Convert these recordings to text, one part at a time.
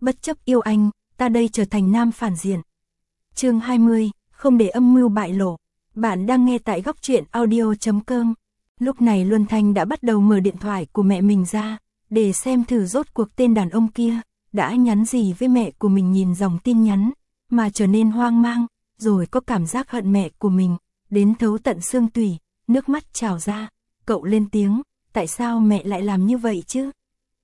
bất chấp yêu anh, ta đây trở thành nam phản diện. Chương 20, không để âm mưu bại lộ. Bạn đang nghe tại góc truyện audio.com. Lúc này Luân Thanh đã bắt đầu mở điện thoại của mẹ mình ra, để xem thử rốt cuộc tên đàn ông kia đã nhắn gì với mẹ của mình. Nhìn dòng tin nhắn mà trở nên hoang mang, rồi có cảm giác hận mẹ của mình đến thấu tận xương tủy, nước mắt trào ra. Cậu lên tiếng, tại sao mẹ lại làm như vậy chứ?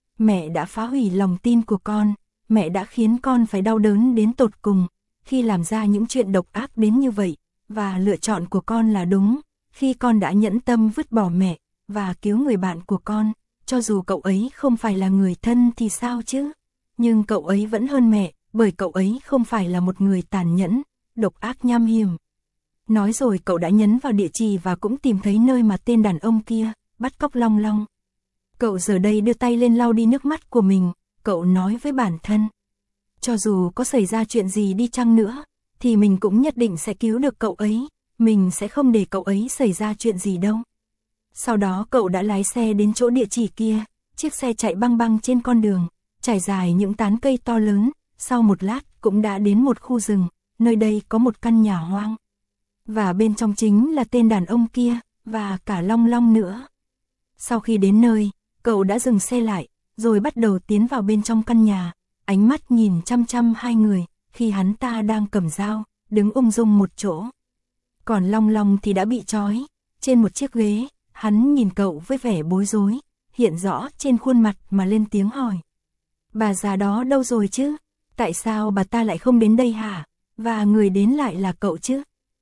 Mẹ đã phá hủy lòng tin của con, mẹ đã khiến con phải đau đớn đến tột cùng khi làm ra những chuyện độc ác đến như vậy, và lựa chọn của con là đúng khi con đã nhẫn tâm vứt bỏ mẹ và cứu người bạn của con. Cho dù cậu ấy không phải là người thân thì sao chứ? Nhưng cậu ấy vẫn hơn mẹ, bởi cậu ấy không phải là một người tàn nhẫn, độc ác nham hiểm. Nói rồi cậu đã nhấn vào địa chỉ và cũng tìm thấy nơi mà tên đàn ông kia bắt cóc Long Long. Cậu giờ đây đưa tay lên lau đi nước mắt của mình, cậu nói với bản thân. Cho dù có xảy ra chuyện gì đi chăng nữa, thì mình cũng nhất định sẽ cứu được cậu ấy, mình sẽ không để cậu ấy xảy ra chuyện gì đâu. Sau đó cậu đã lái xe đến chỗ địa chỉ kia, chiếc xe chạy băng băng trên con đường, trải dài những tán cây to lớn, sau một lát cũng đã đến một khu rừng, nơi đây có một căn nhà hoang. Và bên trong chính là tên đàn ông kia, và cả Long Long nữa. Sau khi đến nơi, cậu đã dừng xe lại, rồi bắt đầu tiến vào bên trong căn nhà, ánh mắt nhìn chăm chăm hai người, khi hắn ta đang cầm dao, đứng ung dung một chỗ. Còn Long Long thì đã bị trói trên một chiếc ghế, hắn nhìn cậu với vẻ bối rối, hiện rõ trên khuôn mặt mà lên tiếng hỏi. Bà già đó đâu rồi chứ? Tại sao bà ta lại không đến đây hả? Và người đến lại là cậu chứ?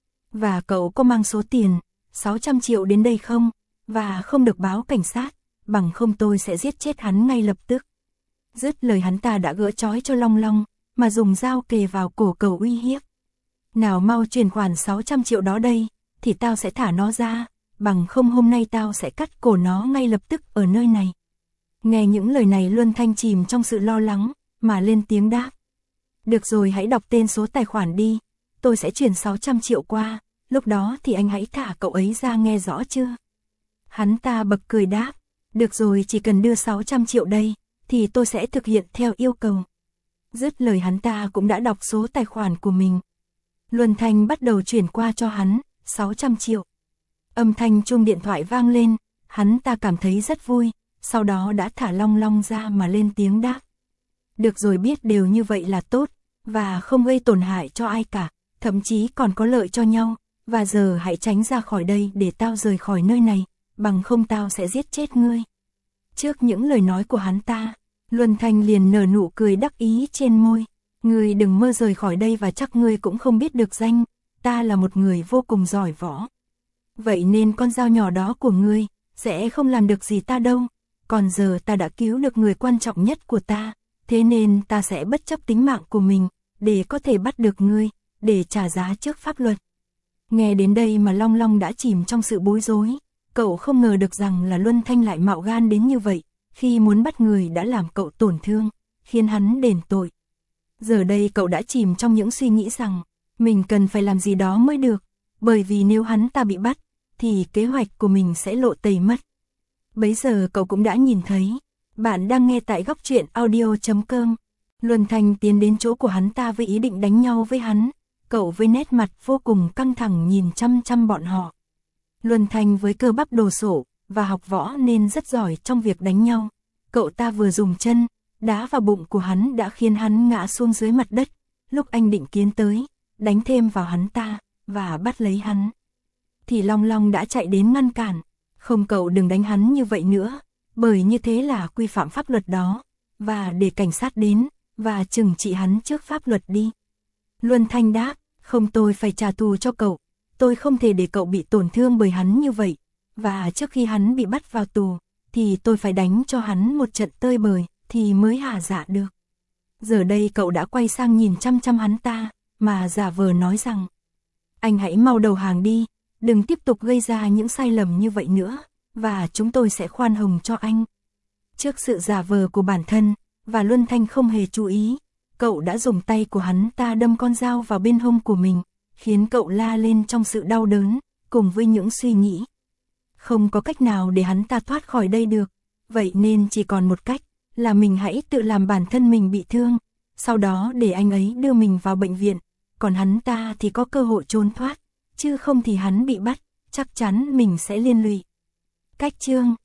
Và cậu có mang số tiền 600 triệu đến đây không? Và không được báo cảnh sát, bằng không tôi sẽ giết chết hắn ngay lập tức. Dứt lời hắn ta đã gỡ trói cho Long Long, mà dùng dao kề vào cổ cậu uy hiếp. Nào mau chuyển khoản 600 triệu đó đây, thì tao sẽ thả nó ra, bằng không hôm nay tao sẽ cắt cổ nó ngay lập tức ở nơi này. Nghe những lời này Luân Thanh chìm trong sự lo lắng, mà lên tiếng đáp. Được rồi, hãy đọc tên số tài khoản đi, tôi sẽ chuyển 600 triệu qua, lúc đó thì anh hãy thả cậu ấy ra, nghe rõ chưa? Hắn ta bật cười đáp, được rồi, chỉ cần đưa 600 triệu đây, thì tôi sẽ thực hiện theo yêu cầu. Dứt lời hắn ta cũng đã đọc số tài khoản của mình. Luân Thanh bắt đầu chuyển qua cho hắn 600 triệu. Âm thanh chuông điện thoại vang lên, hắn ta cảm thấy rất vui, sau đó đã thả Long Long ra mà lên tiếng đáp. Được rồi, biết đều như vậy là tốt, và không gây tổn hại cho ai cả, thậm chí còn có lợi cho nhau, và giờ hãy tránh ra khỏi đây để tao rời khỏi nơi này, bằng không tao sẽ giết chết ngươi. Trước những lời nói của hắn ta, Luân Thanh liền nở nụ cười đắc ý trên môi. Ngươi đừng mơ rời khỏi đây, và chắc ngươi cũng không biết được danh, ta là một người vô cùng giỏi võ. Vậy nên con dao nhỏ đó của ngươi sẽ không làm được gì ta đâu. Còn giờ ta đã cứu được người quan trọng nhất của ta, thế nên ta sẽ bất chấp tính mạng của mình để có thể bắt được ngươi, để trả giá trước pháp luật. Nghe đến đây mà Long Long đã chìm trong sự bối rối. Cậu không ngờ được rằng là Luân Thanh lại mạo gan đến như vậy, khi muốn bắt người đã làm cậu tổn thương, khiến hắn đền tội. Giờ đây cậu đã chìm trong những suy nghĩ rằng mình cần phải làm gì đó mới được, bởi vì nếu hắn ta bị bắt, thì kế hoạch của mình sẽ lộ tẩy mất. Bấy giờ cậu cũng đã nhìn thấy. Bạn đang nghe tại góc truyện audio.com. Luân Thanh tiến đến chỗ của hắn ta với ý định đánh nhau với hắn. Cậu với nét mặt vô cùng căng thẳng nhìn chăm chăm bọn họ. Luân Thanh với cơ bắp đồ sộ và học võ nên rất giỏi trong việc đánh nhau. Cậu ta vừa dùng chân đá vào bụng của hắn đã khiến hắn ngã xuống dưới mặt đất. Lúc anh định tiến tới đánh thêm vào hắn ta và bắt lấy hắn, thì Long Long đã chạy đến ngăn cản. Không, cậu đừng đánh hắn như vậy nữa, bởi như thế là quy phạm pháp luật đó, và để cảnh sát đến và trừng trị hắn trước pháp luật đi. Luân Thanh đáp, không, tôi phải trả thù cho cậu, tôi không thể để cậu bị tổn thương bởi hắn như vậy, và trước khi hắn bị bắt vào tù, thì tôi phải đánh cho hắn một trận tơi bời, thì mới hả dạ được. Giờ đây cậu đã quay sang nhìn chăm chăm hắn ta, mà giả vờ nói rằng, anh hãy mau đầu hàng đi, đừng tiếp tục gây ra những sai lầm như vậy nữa, và chúng tôi sẽ khoan hồng cho anh. Trước sự giả vờ của bản thân, và Luân Thanh không hề chú ý, cậu đã dùng tay của hắn ta đâm con dao vào bên hông của mình, khiến cậu la lên trong sự đau đớn, cùng với những suy nghĩ. Không có cách nào để hắn ta thoát khỏi đây được, vậy nên chỉ còn một cách, là mình hãy tự làm bản thân mình bị thương, sau đó để anh ấy đưa mình vào bệnh viện, còn hắn ta thì có cơ hội trốn thoát, chứ không thì hắn bị bắt, chắc chắn mình sẽ liên lụy. Cách chương